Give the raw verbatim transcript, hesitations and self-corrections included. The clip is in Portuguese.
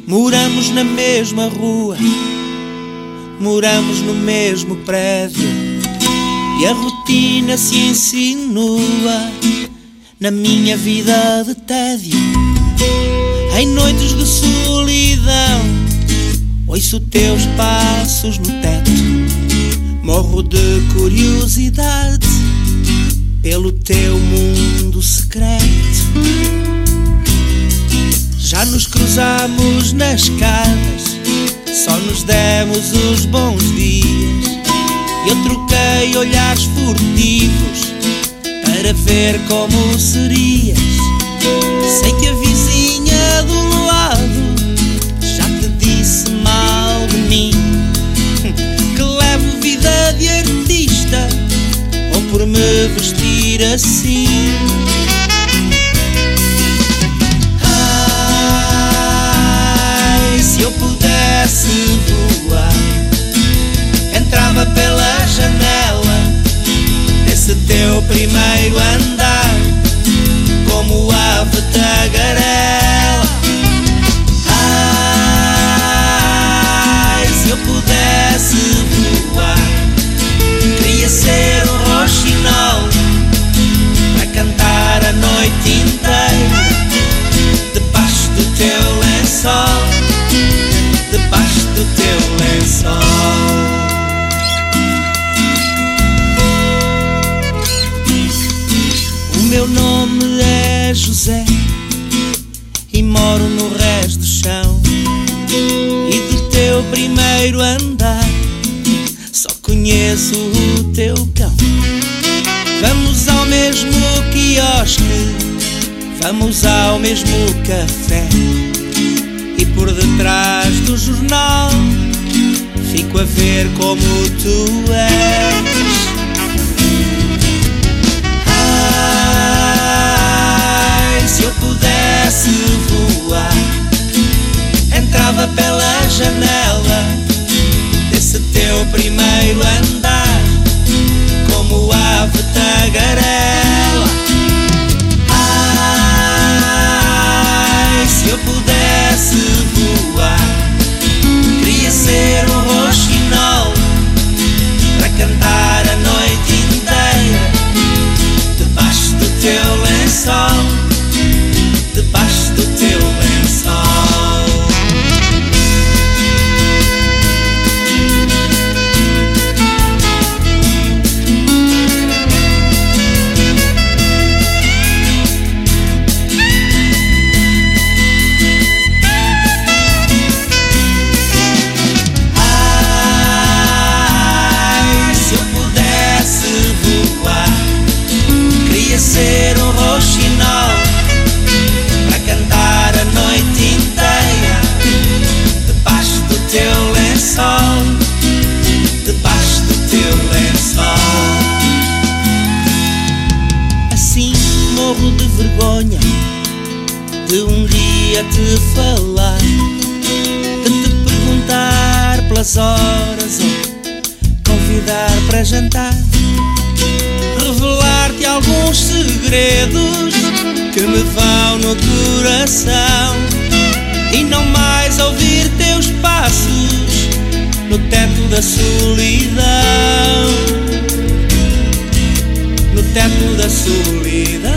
Moramos na mesma rua, moramos no mesmo prédio, e a rotina se insinua na minha vida de tédio. Em noites de solidão ouço teus passos no teto, morro de curiosidade pelo teu mundo secreto. Já nos cruzamos nas escadas, só nos demos os bons dias. Eu troquei olhares furtivos para ver como serias. Sei que a vizinha do lado já te disse mal de mim, que levo vida de artista ou por me vestir assim. Se eu pudesse voar, entrava pela janela desse teu primeiro andar, como ave tagarela. Ai, se eu pudesse voar, queria ser um roxinol para cantar a noite inteira debaixo do teu lençol, debaixo do teu lençol. O meu nome é José e moro no resto do chão, e do teu primeiro andar só conheço o teu cão. Vamos ao mesmo quiosque, vamos ao mesmo café, e por detrás do jornal fico a ver como tu és. Ai, se eu pudesse voar, entrava pela janela desse teu primeiro andar, como ave tagarela. Ai, se eu pudesse voar, queria ser um roxinol para cantar a noite inteira debaixo do teu lençol, debaixo do teu lençol. Ser um roxinol para cantar a noite inteira debaixo do teu lençol, debaixo do teu lençol. Assim morro de vergonha de um dia te falar, de te perguntar pelas horas ou convidar para jantar, revelar-te alguns segredos que me vão no coração, e não mais ouvir teus passos no teto da solidão, no teto da solidão.